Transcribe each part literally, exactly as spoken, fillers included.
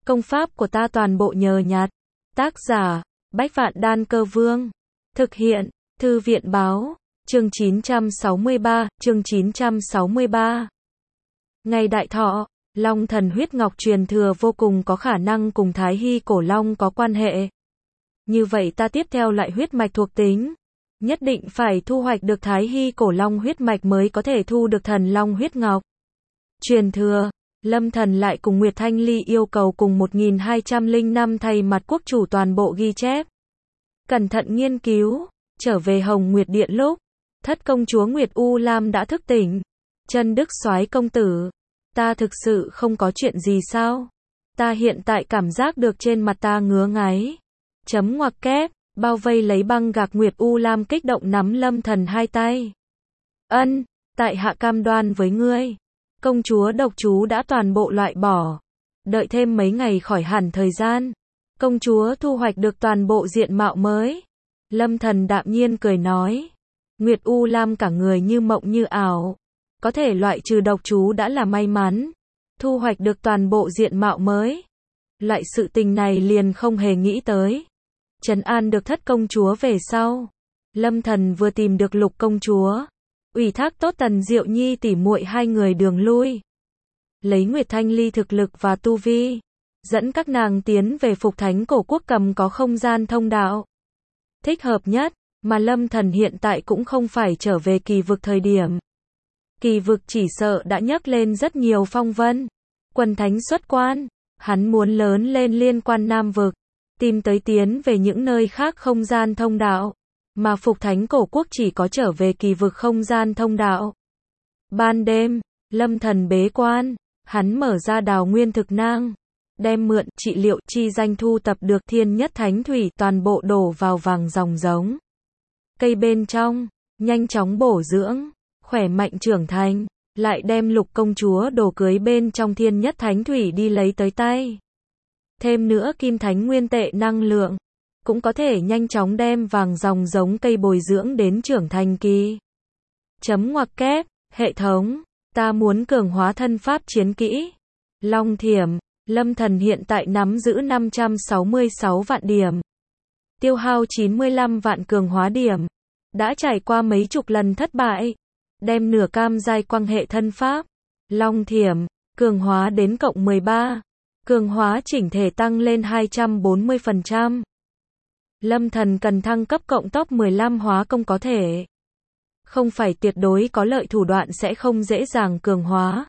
Công pháp của ta toàn bộ nhờ nhặt. Tác giả, Bách Vạn Đan Cơ Vương. Thực hiện, Thư viện Báo. Chương chín trăm sáu mươi ba, chương chín trăm sáu mươi ba. Ngày đại thọ, Long thần huyết ngọc truyền thừa vô cùng có khả năng cùng Thái Hy cổ long có quan hệ. Như vậy ta tiếp theo loại huyết mạch thuộc tính. Nhất định phải thu hoạch được Thái Hy cổ long huyết mạch mới có thể thu được thần long huyết ngọc. Truyền thừa, Lâm Thần lại cùng Nguyệt Thanh Ly yêu cầu cùng một nghìn hai trăm lẻ năm thầy mặt quốc chủ toàn bộ ghi chép. Cẩn thận nghiên cứu, trở về Hồng Nguyệt Điện lúc, thất công chúa Nguyệt U Lam đã thức tỉnh. Chân Đức Soái công tử, ta thực sự không có chuyện gì sao? Ta hiện tại cảm giác được trên mặt ta ngứa ngáy. Chấm ngoặc kép, bao vây lấy băng gạc Nguyệt U Lam kích động nắm Lâm Thần hai tay. Ân, tại hạ cam đoan với ngươi. Công chúa độc chú đã toàn bộ loại bỏ. Đợi thêm mấy ngày khỏi hẳn thời gian. Công chúa thu hoạch được toàn bộ diện mạo mới. Lâm Thần đạm nhiên cười nói. Nguyệt U Lam cả người như mộng như ảo. Có thể loại trừ độc chú đã là may mắn. Thu hoạch được toàn bộ diện mạo mới. Loại sự tình này liền không hề nghĩ tới. Trấn an được thất công chúa về sau. Lâm Thần vừa tìm được lục công chúa. Ủy thác tốt Tần Diệu Nhi tỉ muội hai người đường lui. Lấy Nguyệt Thanh Ly thực lực và tu vi. Dẫn các nàng tiến về Phục Thánh cổ quốc cầm có không gian thông đạo. Thích hợp nhất, mà Lâm Thần hiện tại cũng không phải trở về kỳ vực thời điểm. Kỳ vực chỉ sợ đã nhấc lên rất nhiều phong vân. Quần thánh xuất quan, hắn muốn lớn lên liên quan Nam vực. Tìm tới tiến về những nơi khác không gian thông đạo. Mà Phục Thánh cổ quốc chỉ có trở về kỳ vực không gian thông đạo. Ban đêm, Lâm Thần bế quan, hắn mở ra đào nguyên thực nang. Đem mượn, trị liệu, chi danh thu tập được thiên nhất thánh thủy toàn bộ đổ vào vàng ròng giống. Cây bên trong, nhanh chóng bổ dưỡng, khỏe mạnh trưởng thành, lại đem lục công chúa đồ cưới bên trong thiên nhất thánh thủy đi lấy tới tay. Thêm nữa kim thánh nguyên tệ năng lượng, cũng có thể nhanh chóng đem vàng ròng giống cây bồi dưỡng đến trưởng thành kỳ. Chấm ngoặc kép, hệ thống, ta muốn cường hóa thân pháp chiến kỹ. Long thiểm, Lâm Thần hiện tại nắm giữ năm trăm sáu mươi sáu vạn điểm. Tiêu hao chín mươi lăm vạn cường hóa điểm. Đã trải qua mấy chục lần thất bại. Đem nửa cam giai quang hệ thân pháp. Long thiểm, cường hóa đến cộng mười ba. Cường hóa chỉnh thể tăng lên hai trăm bốn mươi phần trăm. Lâm Thần cần thăng cấp cộng top mười lăm hóa công có thể. Không phải tuyệt đối có lợi thủ đoạn sẽ không dễ dàng cường hóa.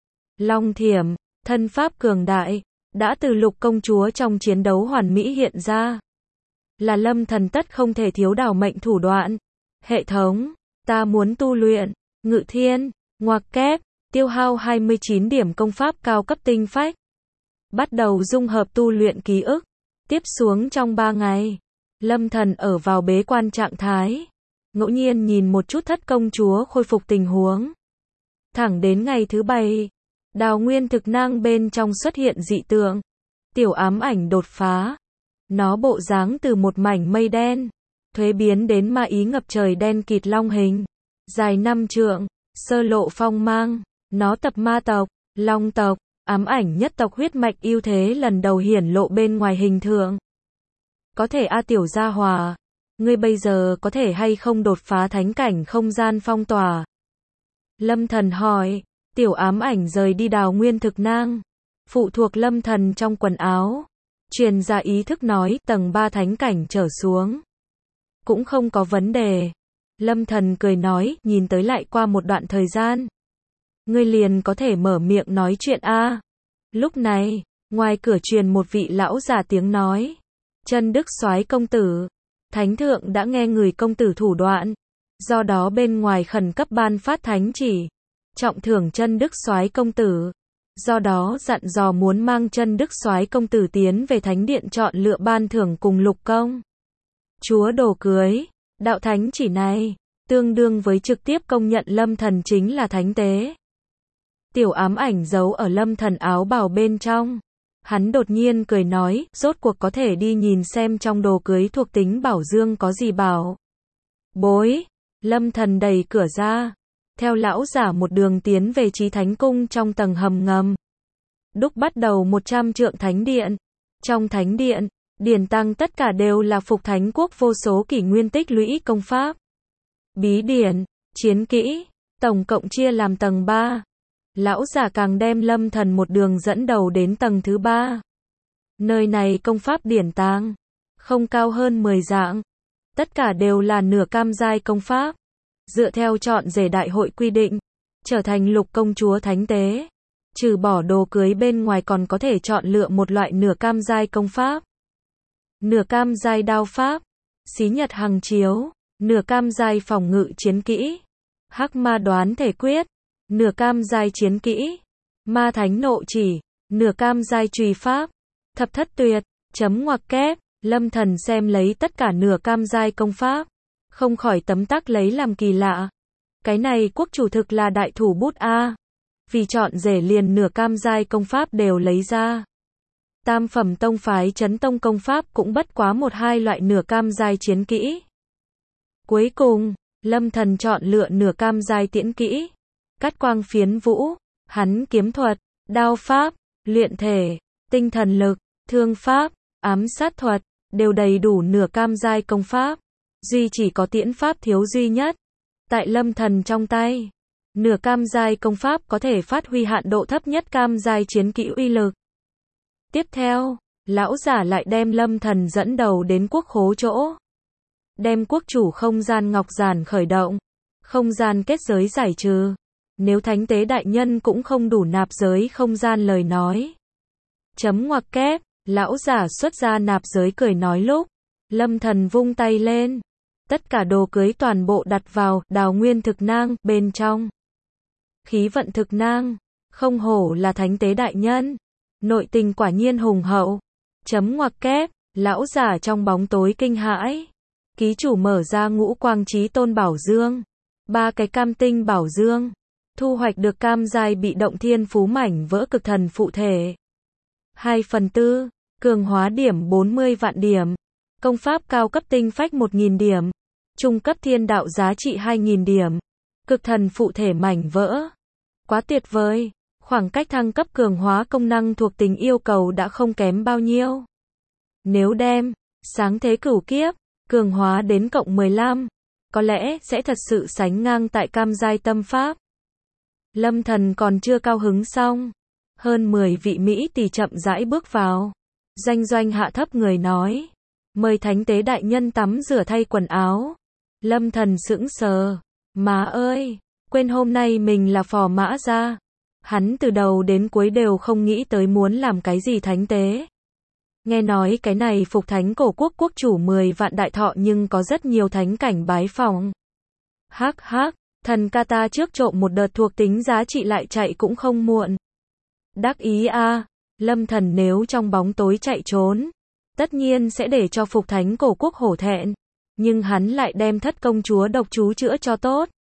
Long thiểm, thân pháp cường đại, đã từ lục công chúa trong chiến đấu hoàn mỹ hiện ra. Là Lâm Thần tất không thể thiếu đảo mệnh thủ đoạn. Hệ thống, ta muốn tu luyện, ngự thiên, ngoặc kép, tiêu hao hai mươi chín điểm công pháp cao cấp tinh phách. Bắt đầu dung hợp tu luyện ký ức. Tiếp xuống trong ba ngày, Lâm Thần ở vào bế quan trạng thái. Ngẫu nhiên nhìn một chút thất công chúa khôi phục tình huống. Thẳng đến ngày thứ bảy, đào nguyên thực nang bên trong xuất hiện dị tượng. Tiểu ám ảnh đột phá. Nó bộ dáng từ một mảnh mây đen, thuế biến đến ma ý ngập trời đen kịt long hình. Dài năm trượng, sơ lộ phong mang. Nó tập ma tộc, long tộc, ám ảnh nhất tộc huyết mạch ưu thế lần đầu hiển lộ bên ngoài hình tượng. Có thể a tiểu gia hòa, ngươi bây giờ có thể hay không đột phá thánh cảnh không gian phong tỏa? Lâm Thần hỏi. Tiểu ám ảnh rời đi đào nguyên thực nang. Phụ thuộc Lâm Thần trong quần áo. Truyền ra ý thức nói tầng ba thánh cảnh trở xuống. Cũng không có vấn đề. Lâm Thần cười nói, nhìn tới lại qua một đoạn thời gian. Ngươi liền có thể mở miệng nói chuyện a. Lúc này, ngoài cửa truyền một vị lão già tiếng nói. Chân Đức Soái công tử. Thánh thượng đã nghe người công tử thủ đoạn. Do đó bên ngoài khẩn cấp ban phát thánh chỉ. Trọng thưởng Chân Đức Soái công tử. Do đó dặn dò muốn mang Chân Đức Soái công tử tiến về thánh điện chọn lựa ban thưởng cùng lục công chúa đồ cưới. Đạo thánh chỉ này, tương đương với trực tiếp công nhận Lâm Thần chính là thánh tế. Tiểu ám ảnh giấu ở Lâm Thần áo bào bên trong. Hắn đột nhiên cười nói, rốt cuộc có thể đi nhìn xem trong đồ cưới thuộc tính bảo dương có gì bảo. Bối, Lâm Thần đẩy cửa ra. Theo lão giả một đường tiến về Chí Thánh Cung trong tầng hầm ngầm. đúc bắt đầu một trăm trượng thánh điện. Trong thánh điện, điển tăng tất cả đều là Phục Thánh Quốc vô số kỷ nguyên tích lũy công pháp. Bí điển, chiến kỹ, tổng cộng chia làm tầng ba. Lão giả càng đem Lâm Thần một đường dẫn đầu đến tầng thứ ba. Nơi này công pháp điển tàng, không cao hơn mười dạng. Tất cả đều là nửa cam giai công pháp. Dựa theo chọn rể đại hội quy định, trở thành lục công chúa thánh tế. Trừ bỏ đồ cưới bên ngoài còn có thể chọn lựa một loại nửa cam giai công pháp. Nửa cam giai đao pháp, xí nhật hằng chiếu, nửa cam giai phòng ngự chiến kỹ, hắc ma đoán thể quyết, nửa cam giai chiến kỹ, ma thánh nộ chỉ, nửa cam giai trùy pháp, thập thất tuyệt, chấm ngoặc kép. Lâm Thần xem lấy tất cả nửa cam giai công pháp, không khỏi tấm tắc lấy làm kỳ lạ. Cái này quốc chủ thực là đại thủ bút a. Vì chọn rể liền nửa cam giai công pháp đều lấy ra. Tam phẩm tông phái Chấn Tông công pháp cũng bất quá một hai loại nửa cam giai chiến kỹ. Cuối cùng, Lâm Thần chọn lựa nửa cam giai tiễn kỹ, cắt quang phiến vũ, hắn kiếm thuật, đao pháp, luyện thể, tinh thần lực, thương pháp, ám sát thuật, đều đầy đủ nửa cam giai công pháp. Duy chỉ có tiễn pháp thiếu duy nhất. Tại Lâm Thần trong tay, nửa cam giai công pháp có thể phát huy hạn độ thấp nhất cam giai chiến kỹ uy lực. Tiếp theo, lão giả lại đem Lâm Thần dẫn đầu đến quốc khố chỗ. Đem quốc chủ không gian ngọc giản khởi động, không gian kết giới giải trừ. Nếu thánh tế đại nhân cũng không đủ nạp giới không gian lời nói. Chấm ngoặc kép, lão giả xuất ra nạp giới cười nói lúc. Lâm Thần vung tay lên. Tất cả đồ cưới toàn bộ đặt vào đào nguyên thực nang bên trong. Khí vận thực nang, không hổ là thánh tế đại nhân. Nội tình quả nhiên hùng hậu. Chấm ngoặc kép, lão giả trong bóng tối kinh hãi. Ký chủ mở ra ngũ quang chí tôn bảo dương. Ba cái cam tinh bảo dương. Thu hoạch được cam giai bị động thiên phú mảnh vỡ cực thần phụ thể. hai phần tư, cường hóa điểm bốn mươi vạn điểm. Công pháp cao cấp tinh phách một nghìn điểm. Trung cấp thiên đạo giá trị hai nghìn điểm. Cực thần phụ thể mảnh vỡ. Quá tuyệt vời. Khoảng cách thăng cấp cường hóa công năng thuộc tính yêu cầu đã không kém bao nhiêu. Nếu đem sáng thế cửu kiếp cường hóa đến cộng mười lăm, có lẽ sẽ thật sự sánh ngang tại cam giai tâm pháp. Lâm Thần còn chưa cao hứng xong, hơn mười vị mỹ tỷ chậm rãi bước vào. Doanh Doanh hạ thấp người nói, mời thánh tế đại nhân tắm rửa thay quần áo. Lâm Thần sững sờ, má ơi, quên hôm nay mình là phò mã gia. Hắn từ đầu đến cuối đều không nghĩ tới muốn làm cái gì thánh tế. Nghe nói cái này Phục Thánh cổ quốc quốc chủ mười vạn đại thọ nhưng có rất nhiều thánh cảnh bái phỏng. Hắc hắc, thần ca ta trước trộm một đợt thuộc tính giá trị lại chạy cũng không muộn. Đắc ý a, à, Lâm Thần nếu trong bóng tối chạy trốn, tất nhiên sẽ để cho Phục Thánh cổ quốc hổ thẹn, nhưng hắn lại đem thất công chúa độc chú chữa cho tốt.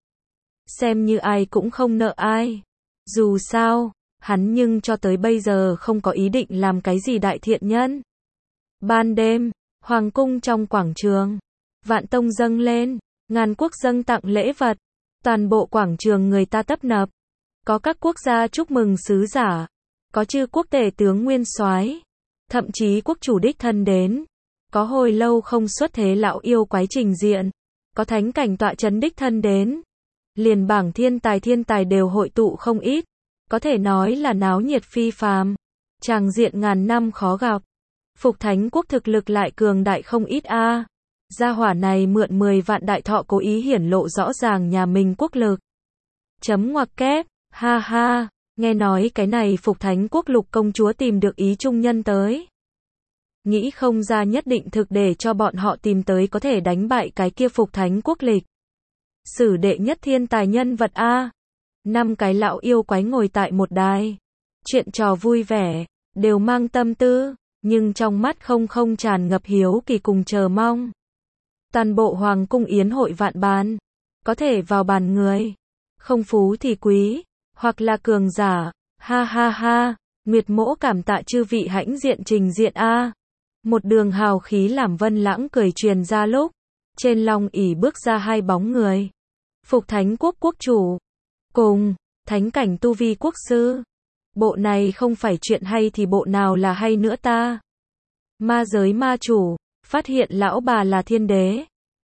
Xem như ai cũng không nợ ai. Dù sao, hắn nhưng cho tới bây giờ không có ý định làm cái gì đại thiện nhân. Ban đêm, hoàng cung trong quảng trường, vạn tông dâng lên, ngàn quốc dâng tặng lễ vật, toàn bộ quảng trường người ta tấp nập. Có các quốc gia chúc mừng sứ giả, có chư quốc tể tướng nguyên soái, thậm chí quốc chủ đích thân đến, có hồi lâu không xuất thế lão yêu quái trình diện, có thánh cảnh tọa chấn đích thân đến. Liền bảng thiên tài thiên tài đều hội tụ không ít, có thể nói là náo nhiệt phi phàm, tràng diện ngàn năm khó gặp. Phục Thánh quốc thực lực lại cường đại không ít a. À. Gia hỏa này mượn mười vạn đại thọ cố ý hiển lộ rõ ràng nhà mình quốc lực. Chấm ngoặc kép, ha ha, nghe nói cái này Phục Thánh quốc lục công chúa tìm được ý trung nhân tới. Nghĩ không ra nhất định thực để cho bọn họ tìm tới có thể đánh bại cái kia Phục Thánh quốc lịch sử đệ nhất thiên tài nhân vật a. Năm cái lão yêu quái ngồi tại một đài, chuyện trò vui vẻ, đều mang tâm tư, nhưng trong mắt không không tràn ngập hiếu kỳ cùng chờ mong. Toàn bộ hoàng cung yến hội vạn bàn, có thể vào bàn người, không phú thì quý, hoặc là cường giả, ha ha ha, Nguyệt Mỗ cảm tạ chư vị hãnh diện trình diện a. Một đường hào khí làm Vân Lãng cười truyền ra lúc, trên long ỷ bước ra hai bóng người. Phục Thánh quốc quốc chủ, cùng thánh cảnh tu vi quốc sư. Bộ này không phải chuyện hay thì bộ nào là hay nữa ta? Ma giới ma chủ, phát hiện lão bà là thiên đế.